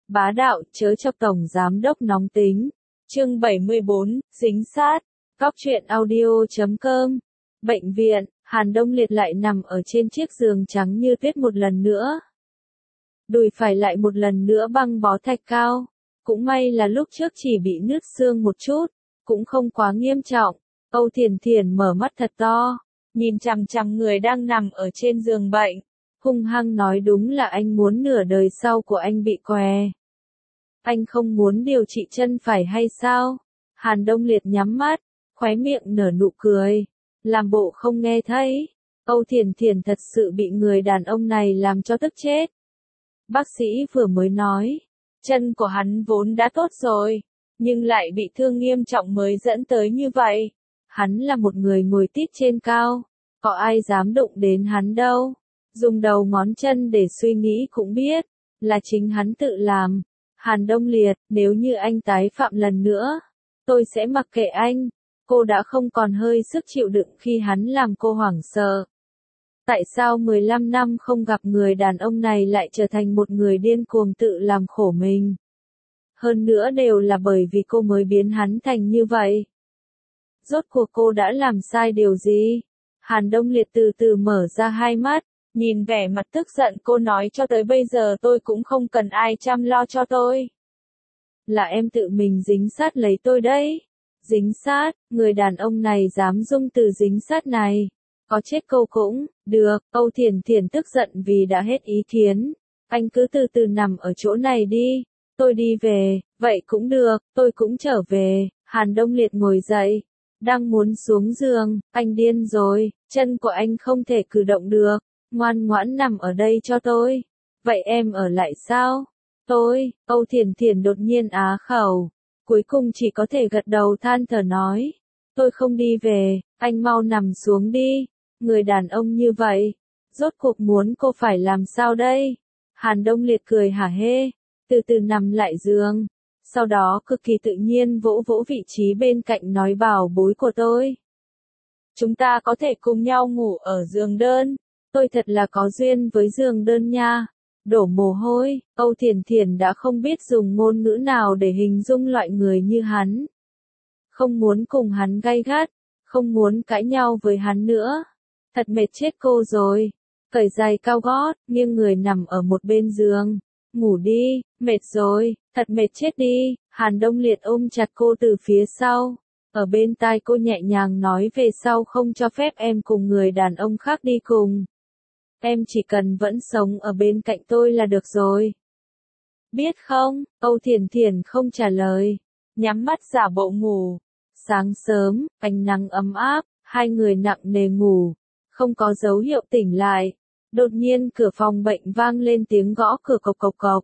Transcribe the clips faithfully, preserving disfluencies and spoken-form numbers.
Bá đạo, chớ chọc tổng giám đốc nóng tính. Chương bảy mươi bốn, dính sát. Góc truyện audio chấm com. Bệnh viện, Hàn Đông Liệt lại nằm ở trên chiếc giường trắng như tuyết một lần nữa. Đùi phải lại một lần nữa băng bó thạch cao. Cũng may là lúc trước chỉ bị nứt xương một chút, cũng không quá nghiêm trọng. Âu Thiền Thiền mở mắt thật to, nhìn chằm chằm người đang nằm ở trên giường bệnh. Hung hăng nói đúng là anh muốn nửa đời sau của anh bị què. Anh không muốn điều trị chân phải hay sao? Hàn Đông Liệt nhắm mắt, khóe miệng nở nụ cười, làm bộ không nghe thấy. Âu Thiền Thiền thật sự bị người đàn ông này làm cho tức chết. Bác sĩ vừa mới nói, chân của hắn vốn đã tốt rồi, nhưng lại bị thương nghiêm trọng mới dẫn tới như vậy. Hắn là một người ngồi tít trên cao, có ai dám đụng đến hắn đâu. Dùng đầu ngón chân để suy nghĩ cũng biết, là chính hắn tự làm. Hàn Đông Liệt, nếu như anh tái phạm lần nữa, tôi sẽ mặc kệ anh. Cô đã không còn hơi sức chịu đựng khi hắn làm cô hoảng sợ. Tại sao mười lăm năm không gặp người đàn ông này lại trở thành một người điên cuồng tự làm khổ mình? Hơn nữa đều là bởi vì cô mới biến hắn thành như vậy. Rốt cuộc cô đã làm sai điều gì? Hàn Đông Liệt từ từ mở ra hai mắt, nhìn vẻ mặt tức giận cô nói cho tới bây giờ tôi cũng không cần ai chăm lo cho tôi. Là em tự mình dính sát lấy tôi đấy. Dính sát, người đàn ông này dám dùng từ dính sát này. Có chết cô cũng, được, Âu Thiền Thiền tức giận vì đã hết ý kiến. Anh cứ từ từ nằm ở chỗ này đi, tôi đi về, vậy cũng được, tôi cũng trở về. Hàn Đông Liệt ngồi dậy, đang muốn xuống giường, anh điên rồi, chân của anh không thể cử động được, ngoan ngoãn nằm ở đây cho tôi. Vậy em ở lại sao? Tôi, Âu Thiền Thiền đột nhiên á khẩu, cuối cùng chỉ có thể gật đầu than thở nói. Tôi không đi về, anh mau nằm xuống đi. Người đàn ông như vậy, rốt cuộc muốn cô phải làm sao đây? Hàn Đông Liệt cười hả hê, từ từ nằm lại giường, sau đó cực kỳ tự nhiên vỗ vỗ vị trí bên cạnh nói bảo bối của tôi. Chúng ta có thể cùng nhau ngủ ở giường đơn, tôi thật là có duyên với giường đơn nha. Đổ mồ hôi, Âu Thiền Thiền đã không biết dùng ngôn ngữ nào để hình dung loại người như hắn. Không muốn cùng hắn gay gắt, không muốn cãi nhau với hắn nữa. Thật mệt chết cô rồi. Cởi giày cao gót, nghiêng người nằm ở một bên giường. Ngủ đi, mệt rồi, thật mệt chết đi. Hàn Đông Liệt ôm chặt cô từ phía sau. Ở bên tai cô nhẹ nhàng nói về sau không cho phép em cùng người đàn ông khác đi cùng. Em chỉ cần vẫn sống ở bên cạnh tôi là được rồi. Biết không? Âu Thiền Thiền không trả lời. Nhắm mắt giả bộ ngủ. Sáng sớm, ánh nắng ấm áp, hai người nặng nề ngủ. Không có dấu hiệu tỉnh lại. Đột nhiên cửa phòng bệnh vang lên tiếng gõ cửa cộc cộc cộc.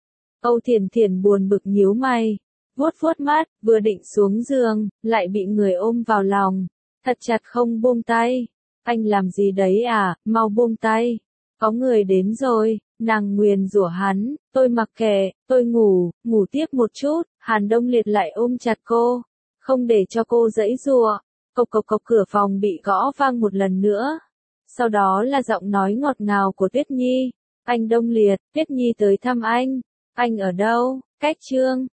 Âu Thiền Thiền buồn bực nhíu mày. Vuốt vuốt mắt, vừa định xuống giường, lại bị người ôm vào lòng. Thật chặt không buông tay. Anh làm gì đấy à, mau buông tay. Có người đến rồi, nàng nguyền rủa hắn, tôi mặc kệ, tôi ngủ, ngủ tiếp một chút. Hàn Đông Liệt lại ôm chặt cô, không để cho cô giãy giụa. Cộc cộc cộc cửa phòng bị gõ vang một lần nữa. Sau đó là giọng nói ngọt ngào của Tuyết Nhi. Anh Đông Liệt, Tuyết Nhi tới thăm anh. Anh ở đâu? Cách chương